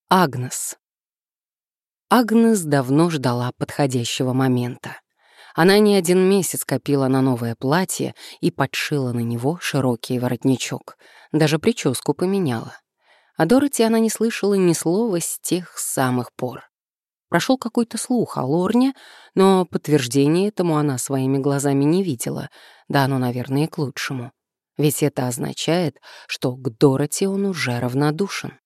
Агнес. Агнес давно ждала подходящего момента. Она не один месяц копила на новое платье и подшила на него широкий воротничок. Даже прическу поменяла. О Дороти она не слышала ни слова с тех самых пор. Прошел какой-то слух о Лорне, но подтверждения этому она своими глазами не видела. Да оно, наверное, и к лучшему. Ведь это означает, что к Дороти он уже равнодушен.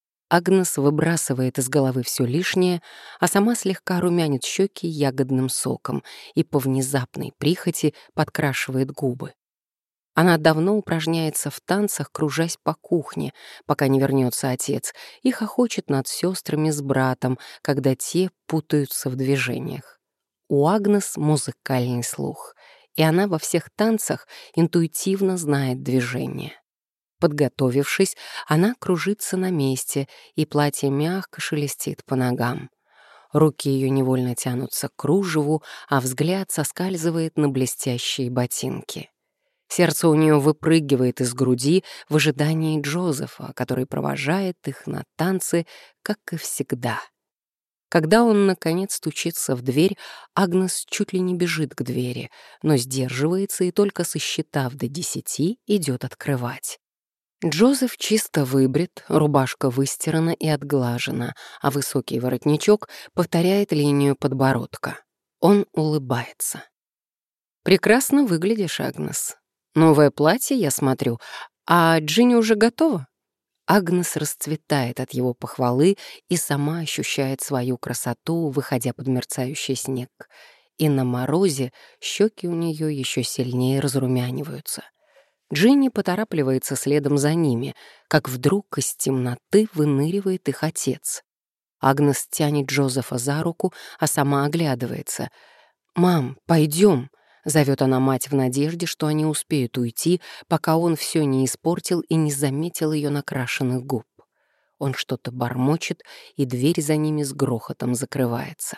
Агнес выбрасывает из головы все лишнее, а сама слегка румянит щеки ягодным соком и по внезапной прихоти подкрашивает губы. Она давно упражняется в танцах, кружась по кухне, пока не вернется отец, и хохочет над сестрами с братом, когда те путаются в движениях. У Агнес музыкальный слух, и она во всех танцах интуитивно знает движения. Подготовившись, она кружится на месте, и платье мягко шелестит по ногам. Руки ее невольно тянутся к кружеву, а взгляд соскальзывает на блестящие ботинки. Сердце у нее выпрыгивает из груди в ожидании Джозефа, который провожает их на танцы, как и всегда. Когда он, наконец, стучится в дверь, Агнес чуть ли не бежит к двери, но сдерживается и только сосчитав до 10 идет открывать. Джозеф чисто выбрит, рубашка выстирана и отглажена, а высокий воротничок повторяет линию подбородка. Он улыбается. «Прекрасно выглядишь, Агнес. Новое платье, я смотрю. А Джинни уже готова?» Агнес расцветает от его похвалы и сама ощущает свою красоту, выходя под мерцающий снег. И на морозе щеки у нее еще сильнее разрумяниваются. Джинни поторапливается следом за ними, как вдруг из темноты выныривает их отец. Агнес тянет Джозефа за руку, а сама оглядывается. «Мам, пойдем», — зовет она мать в надежде, что они успеют уйти, пока он все не испортил и не заметил ее накрашенных губ. Он что-то бормочет, и дверь за ними с грохотом закрывается.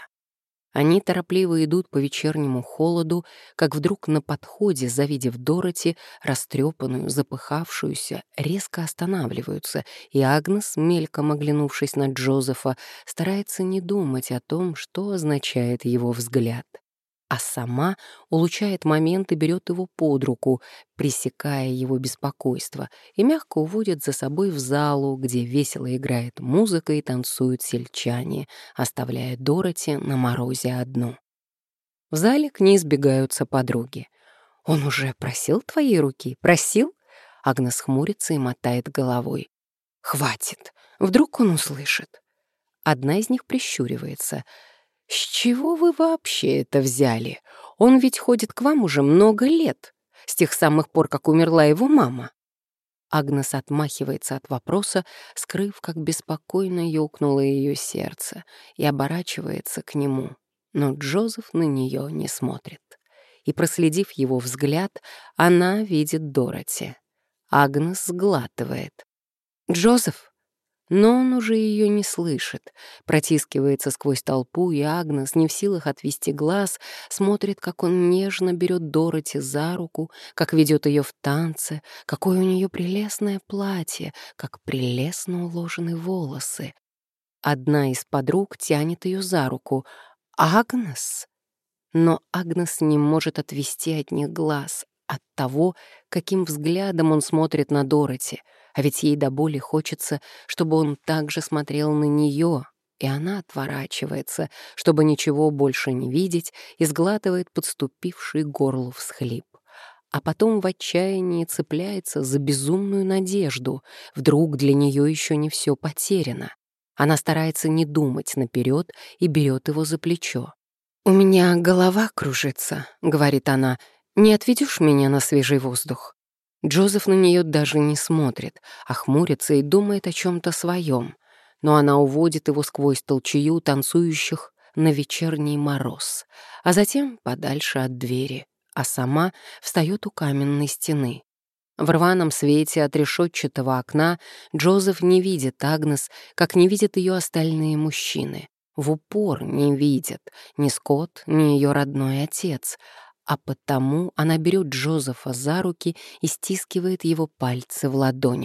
Они торопливо идут по вечернему холоду, как вдруг на подходе, завидев Дороти, растрепанную, запыхавшуюся, резко останавливаются, и Агнес, мельком оглянувшись на Джозефа, старается не думать о том, что означает его взгляд. А сама улучшает момент и берет его под руку, пресекая его беспокойство, и мягко уводит за собой в залу, где весело играет музыка и танцуют сельчане, оставляя Дороти на морозе одну. В зале к ней сбегаются подруги. «Он уже просил твоей руки? Просил?» Агнес хмурится и мотает головой. «Хватит, вдруг он услышит». Одна из них прищуривается. «С чего вы вообще это взяли? Он ведь ходит к вам уже много лет, с тех самых пор, как умерла его мама». Агнес отмахивается от вопроса, скрыв, как беспокойно ёкнуло ее сердце, и оборачивается к нему. Но Джозеф на нее не смотрит. И, проследив его взгляд, она видит Дороти. Агнес сглатывает. «Джозеф!» Но он уже ее не слышит, протискивается сквозь толпу, и Агнес, не в силах отвести глаз, смотрит, как он нежно берет Дороти за руку, как ведет ее в танце, какое у нее прелестное платье, как прелестно уложены волосы. Одна из подруг тянет ее за руку. «Агнес!» Но Агнес не может отвести от них глаз, от того, каким взглядом он смотрит на Дороти, а ведь ей до боли хочется, чтобы он также смотрел на нее, и она отворачивается, чтобы ничего больше не видеть, и сглатывает подступивший к горлу всхлип. А потом в отчаянии цепляется за безумную надежду. Вдруг для нее еще не все потеряно. Она старается не думать наперед и берет его за плечо. «У меня голова кружится», — говорит она. «Не отведешь меня на свежий воздух?» Джозеф на нее даже не смотрит, а хмурится и думает о чем-то своем. Но она уводит его сквозь толчею танцующих на вечерний мороз, а затем подальше от двери, а сама встает у каменной стены. В рваном свете от решетчатого окна Джозеф не видит Агнес, как не видят ее остальные мужчины. В упор не видят ни Скотт, ни ее родной отец, а потому она берет Джозефа за руки и стискивает его пальцы в ладонях.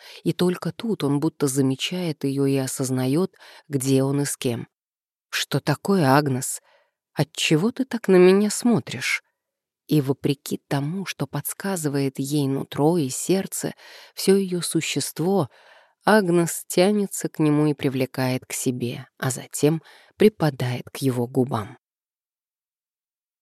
и только тут он будто замечает ее и осознает, где он и с кем. «Что такое, Агнес? Отчего ты так на меня смотришь?» И вопреки тому, что подсказывает ей нутро и сердце, все ее существо, Агнес тянется к нему и привлекает к себе, а затем припадает к его губам.